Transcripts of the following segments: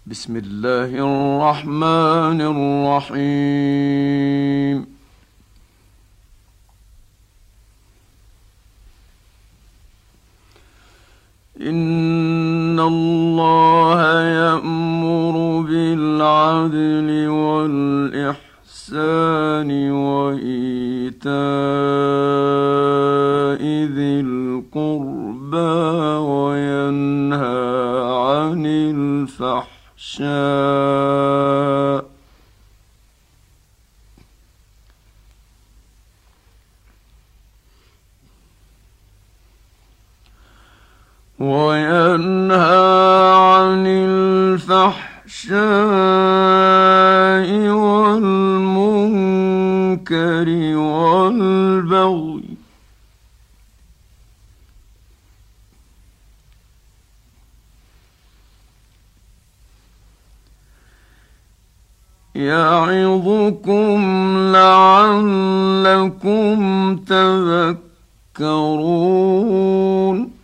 بسم الله الرحمن الرحيم. إن الله يأمر بالعدل والإحسان وإيتاء ذي القربى وينهى عن الفحشاء والمنكر والبغي يعظكم لعلكم تذكرون.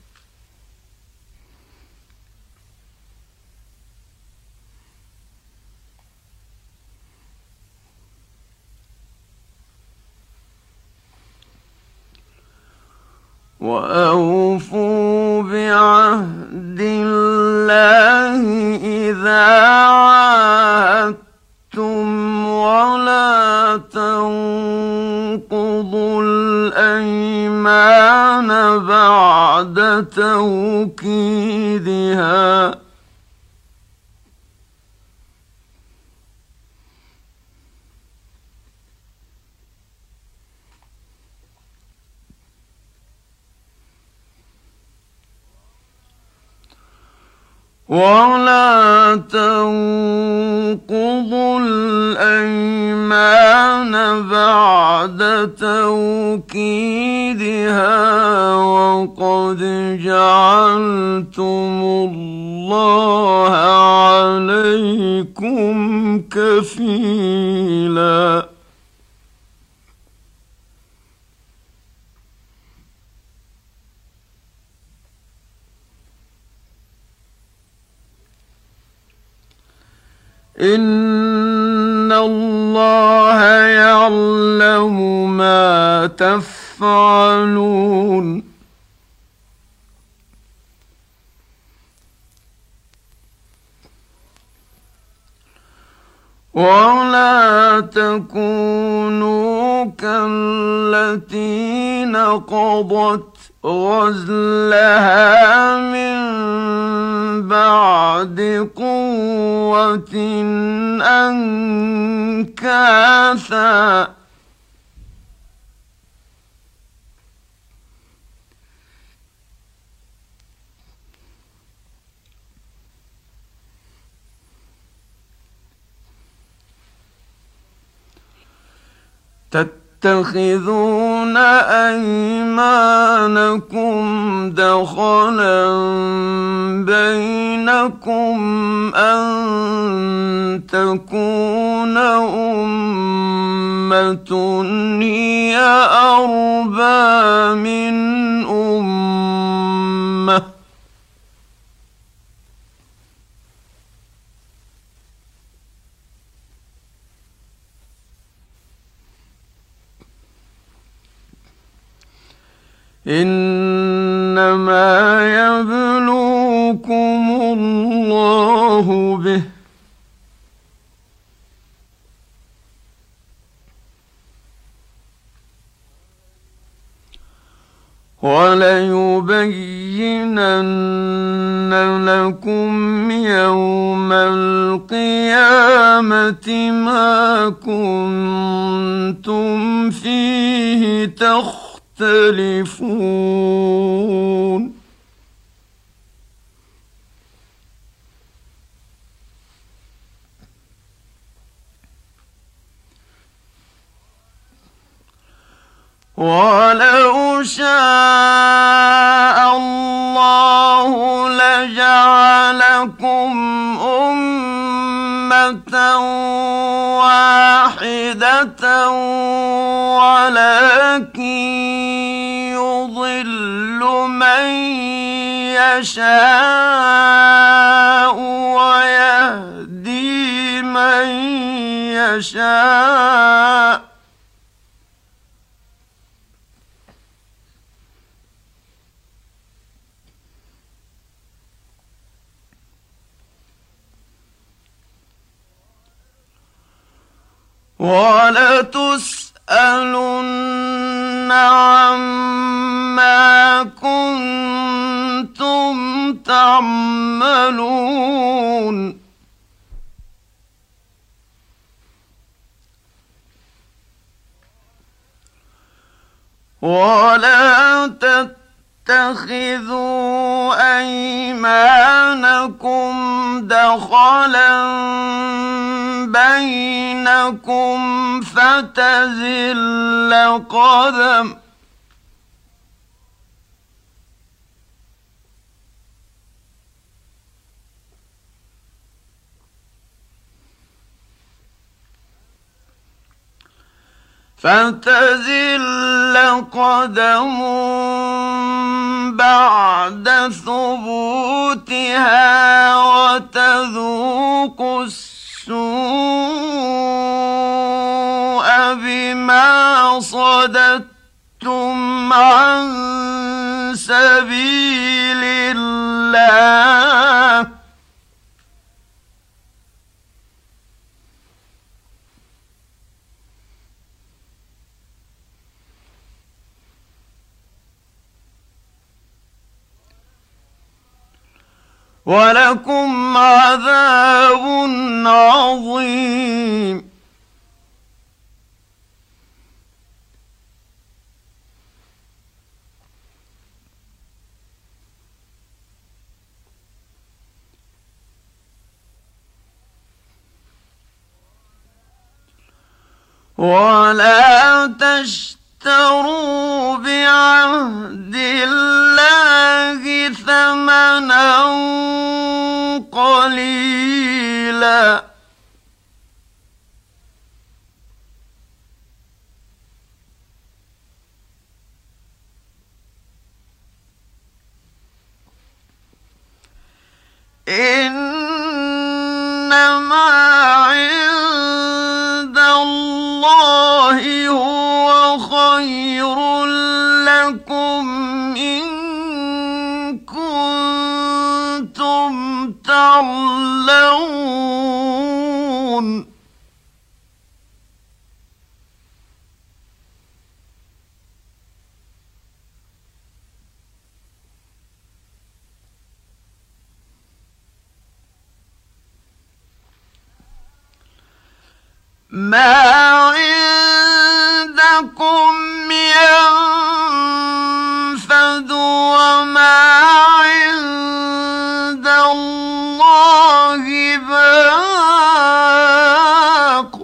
وأوفوا بعهد الله إذا عاهدتم ولا تنقضوا الأيمان بعد توكيدها وقد جعلتم الله عليكم كفيلا. إن الله يعلم ما تفعلون. ولا تكونوا كالتي نقضت غزلها من بعد قوة أنكاثا تتخذون أيمانكم دخلا بينكم أن تكون أمة هي أربى من أمة إنما يبلوكم الله به وليبينن لكم يوم القيامة ما كنتم فيه تختلفون. ولو شاء الله لجعلكم أمة واحدة ولكن يضل من يشاء ويهدي يشاء وَلَتُسْأَلُنَّ عَمَّا كُنتُمْ تَعْمَلُونَ وَلَا تَتَّخِذُوا أَيْمَانَكُمْ دَخَلًا بَيْنَكُمْ فَتَزِلَّ قَدَمٌ بَعْدَ ثُبُوتِهَا وَتَذُوقُوا السُّوءَ بِمَا صَدَدتُّمْ عَن سَبِيلِ اللَّهِ وَلَكُمْ عَذَابٌ عَظِيمٌ وَلَا تَشْتَرُوا بِعَهْدِ اللَّهِ ثَمَنًا قَلِيلًا إِنَّمَا عِندَ اللَّهِ هُوَ خَيْرٌ لَّكُمْ إِن كُنتُمْ تَعْلَمُونَ مَا عِندَكُمْ يَنفَدُ وَمَا عِندَ اللَّهِ بَاقٍ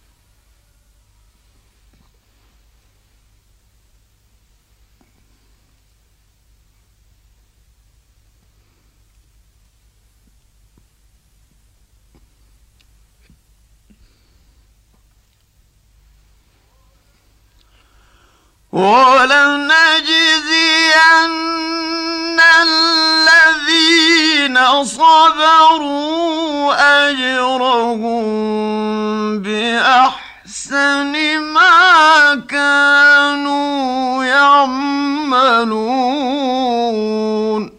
وَلَنَجْزِيَنَّ الَّذِينَ صَبَرُوا أَجْرَهُم بِأَحْسَنِ مَا كَانُوا يَعْمَلُونَ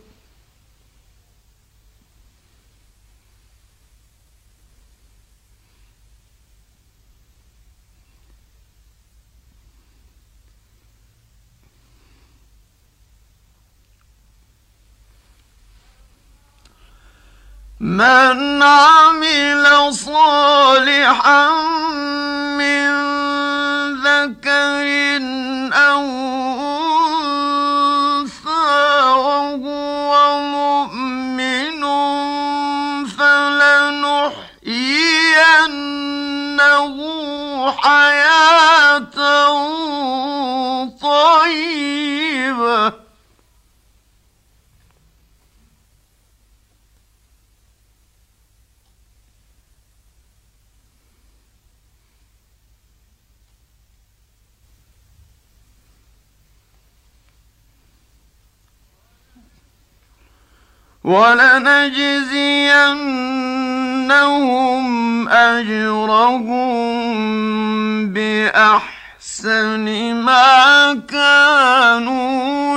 مَنْ عَمِلَ صَالِحًا مِّن ذَكَرٍ أَوْ أُنثَىٰ وَهُوَ مُؤْمِنٌ فَلَنُحْيِيَنَّهُ حَيَاةً طَيِّبَةً وَلَنَجْزِيَنَّهُمْ أجرهم بأحسن ما كانوا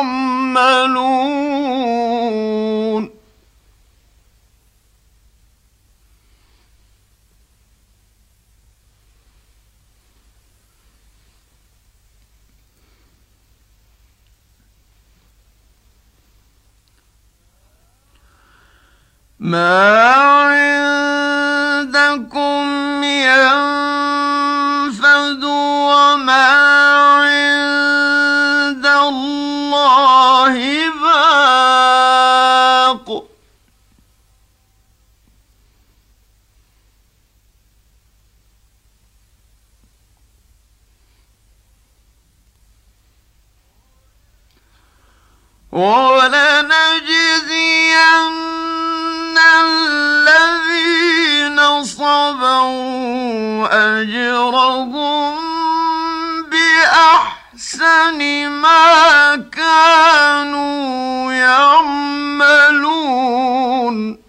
يعملون ما عندكم ينفد وما عند الله باق ولنجزين الذين صبروا أجرهم بأحسن ما كانوا يعملون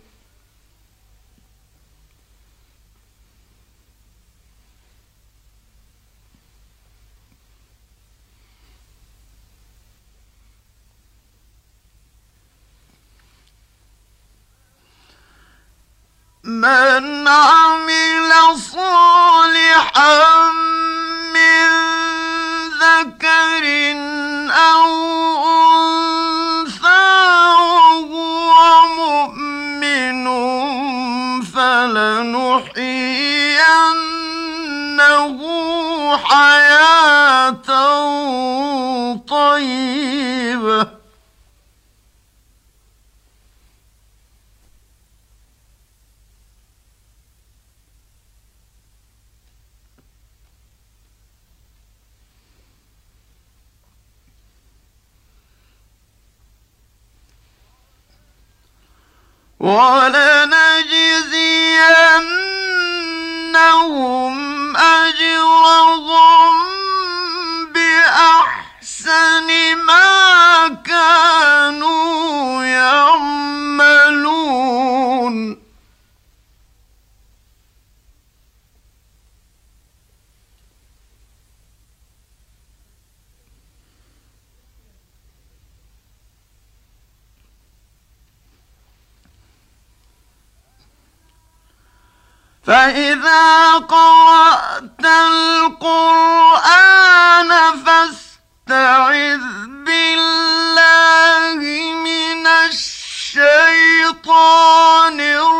من عمل صالحا من ذكر أو أنثى وهو مؤمن فلنحيينه حياة طيبة ولنجزينهم أجرهم بأحسن ما كانوا يعملون فإذا قرأت القرآن فاستعذ بالله من الشيطان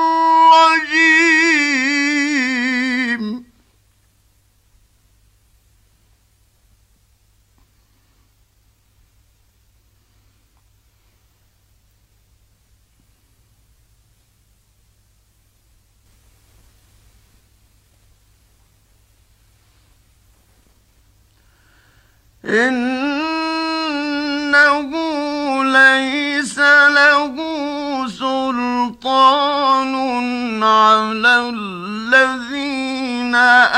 الرجيم إنه ليس له سلطان على الذين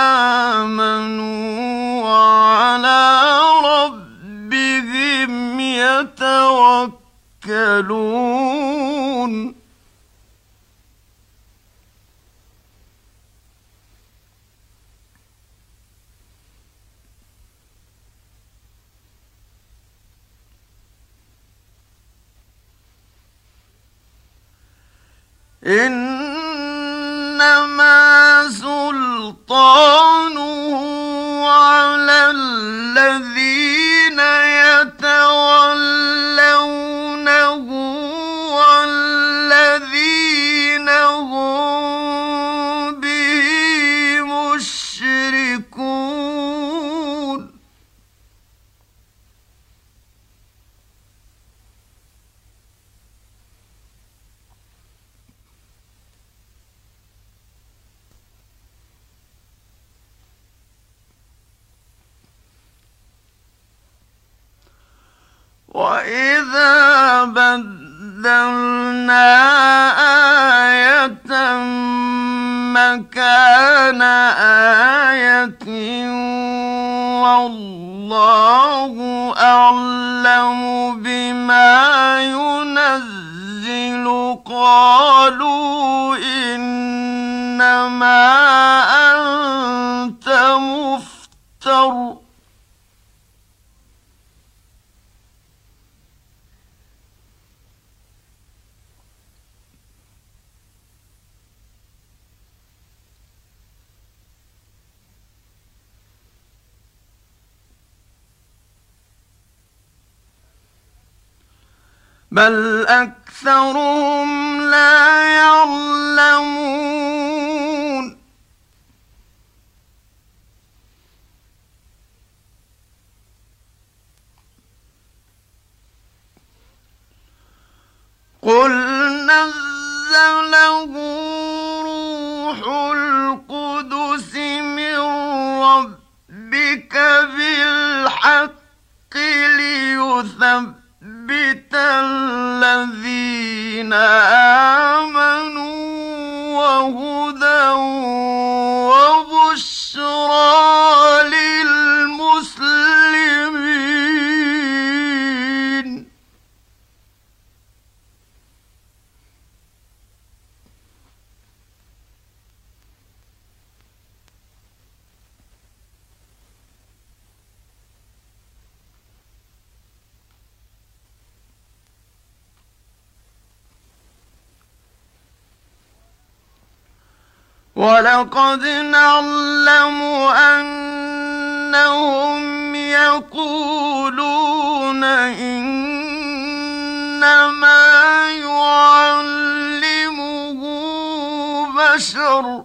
آمنوا وعلى ربهم يتوكلون إنما سلطانه على الذين يتولونه والذين هم به مشركون وإذا بدلنا آية مكان آية والله أعلم بما ينزل قالوا إنما ما أنت مفتر بل أكثرهم لا يعلمون قل نزله روح القدس من ربك بالحق ليثبت الذين آمنوا وهدى وبشرى للمسلمين ولقد نعلم أنهم يقولون إنما يعلمه بشر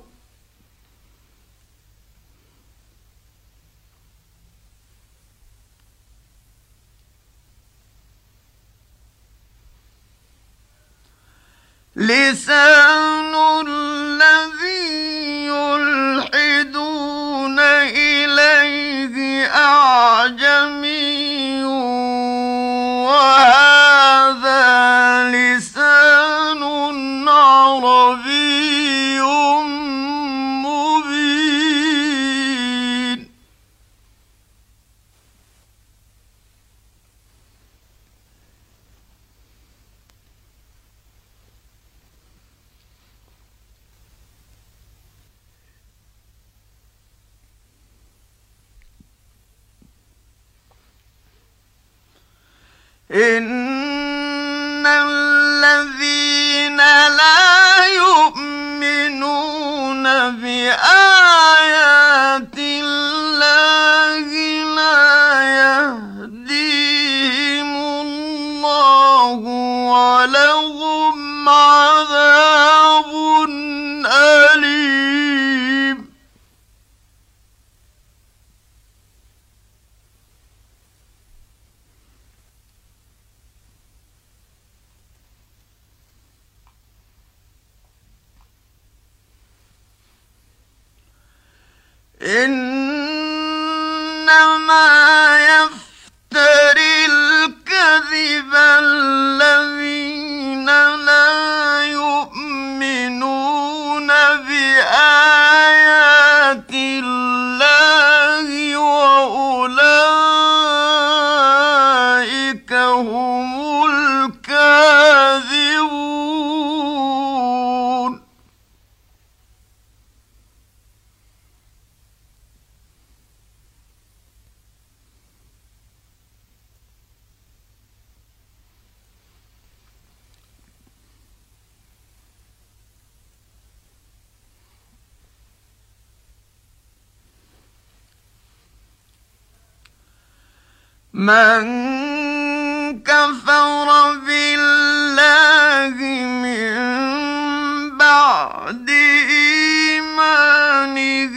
لسان الذي يلحدون إليه أعجمي وهذا لسان عربي مبين إن الذين لا يؤمنون بآيات الله لا يهديهم الله ولهم عذاب أليم إنما يفتري الكذب الذين لا يؤمنون بآيات الله وأولئك هم الكاذبون من كفر بالله من بعد إيمانه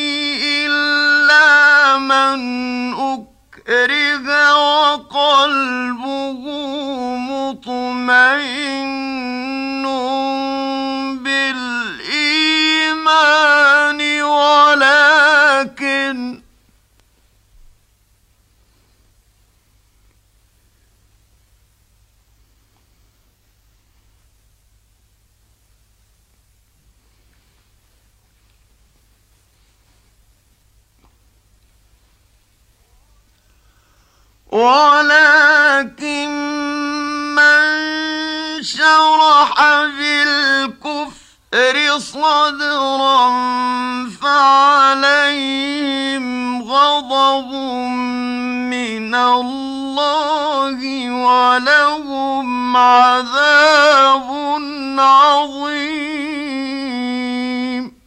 إلا من أكره وقلبه مطمئن بالإيمان ولكن من شرح بالكفر صدرا فعليهم غضب من الله ولهم عذاب عظيم.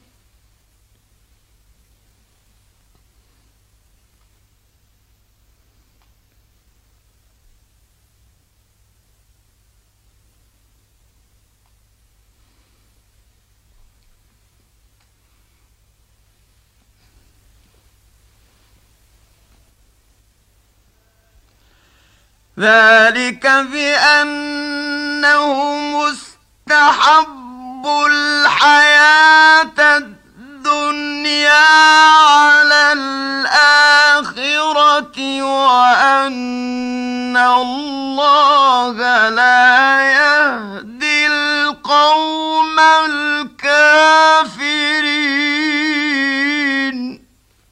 ذلك بأنهم استحبوا الحياة الدنيا على الآخرة وأن الله لا يهدي القوم الكافرين.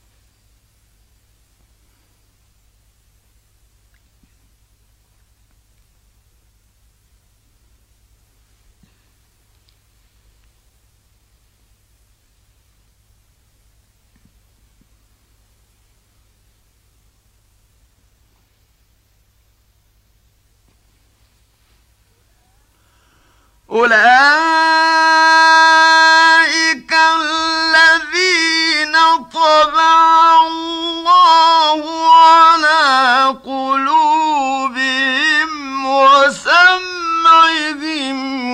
أولئك الذين طبع الله على قلوبهم وسمعهم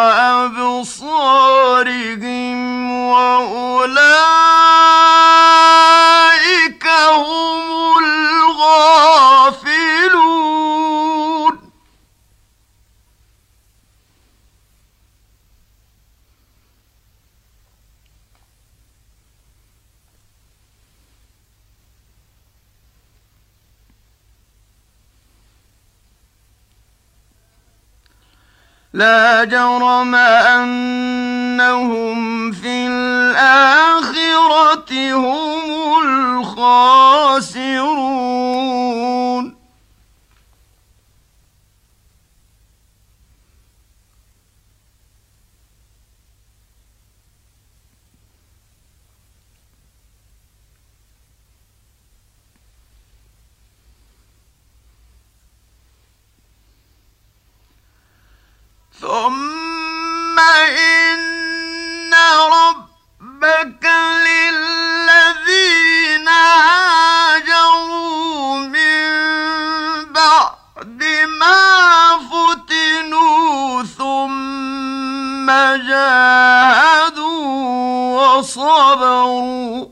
وأبصارهم وأولئك هم الغافلون. لا جرم أنهم في الآخرة هم الخاسرون. ثم إن ربك للذين هاجروا من بعد ما فتنوا ثم جاهدوا وصبروا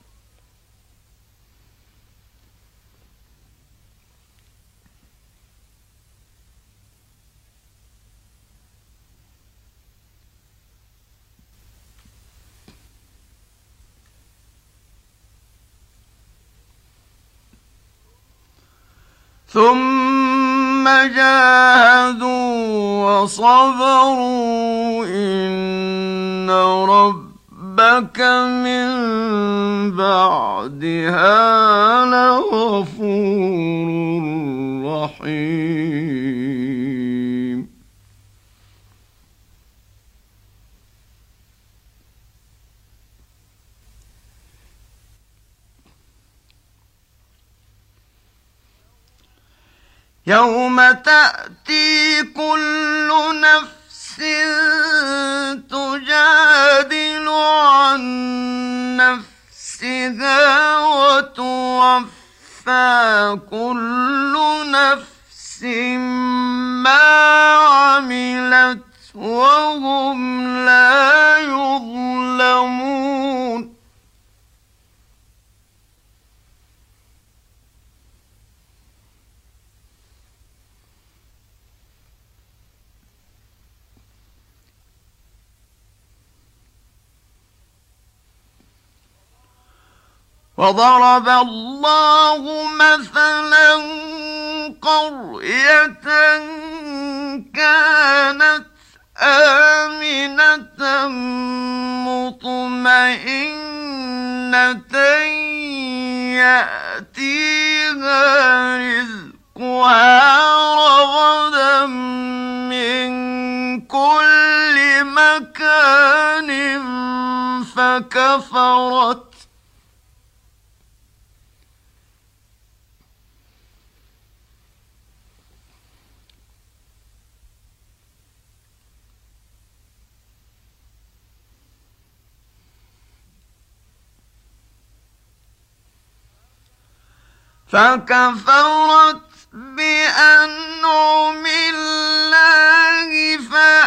إن ربك من بعدها لغفور رحيم. يوم تأتي كل نفس تجادل عن نفسها وتوفى كل نفس ما عملت وهم لا يظلمون. وضرب الله مثلا قرية كانت آمنة مطمئنة يأتيها رزقها رغدا من كل مكان فكفرت بأنعم الله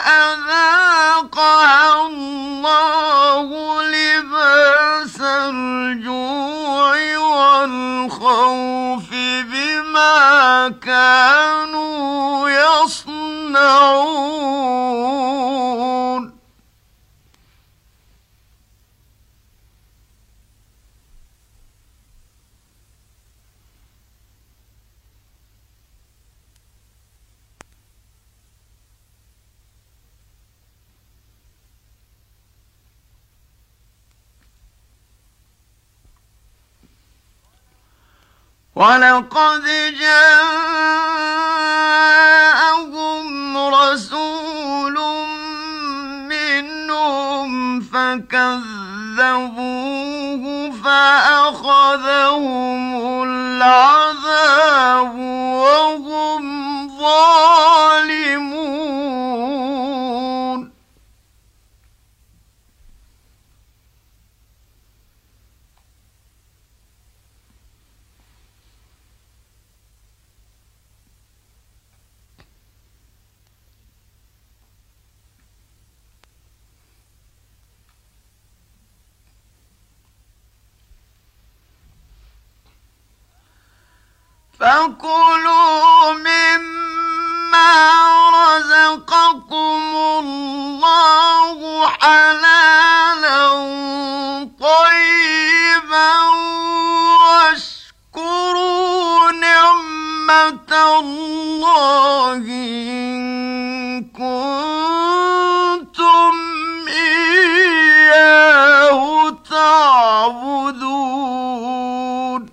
فأذاقها الله لباس الجوع والخوف بما كانوا يصنعون ولقد جاءهم رسول منهم فكذبوه فأخذهم العذاب وهم ظالمون فكلوا مما رزقكم الله حلالا طيبا واشكروا نعمة الله إن كنتم إياه تعبدون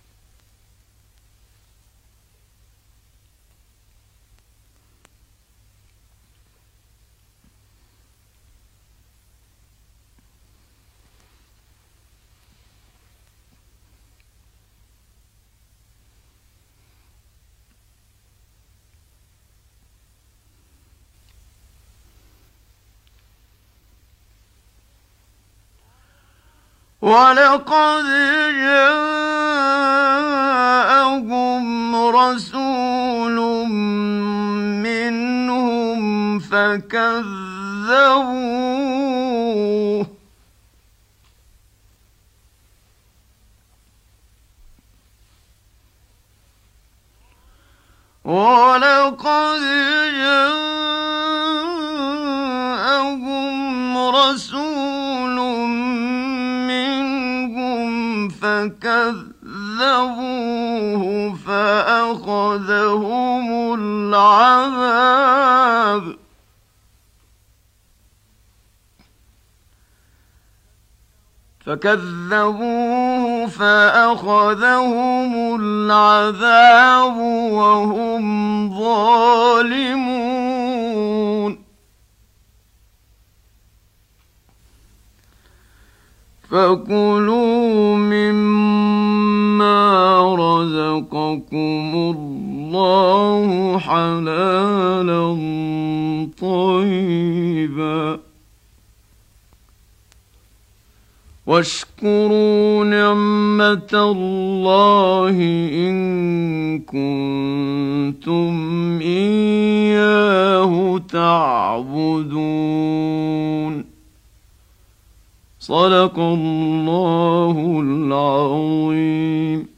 ولقد جاءهم رسول منهم فكذبوه ولقد جاءهم رسول منهم فكذبوه فأخذهم العذاب وهم ظالمون فكلوا مما رزقكم الله حلالا طيبا واشكروا نعمة الله إن كنتم إياه تعبدون صدق الله العظيم.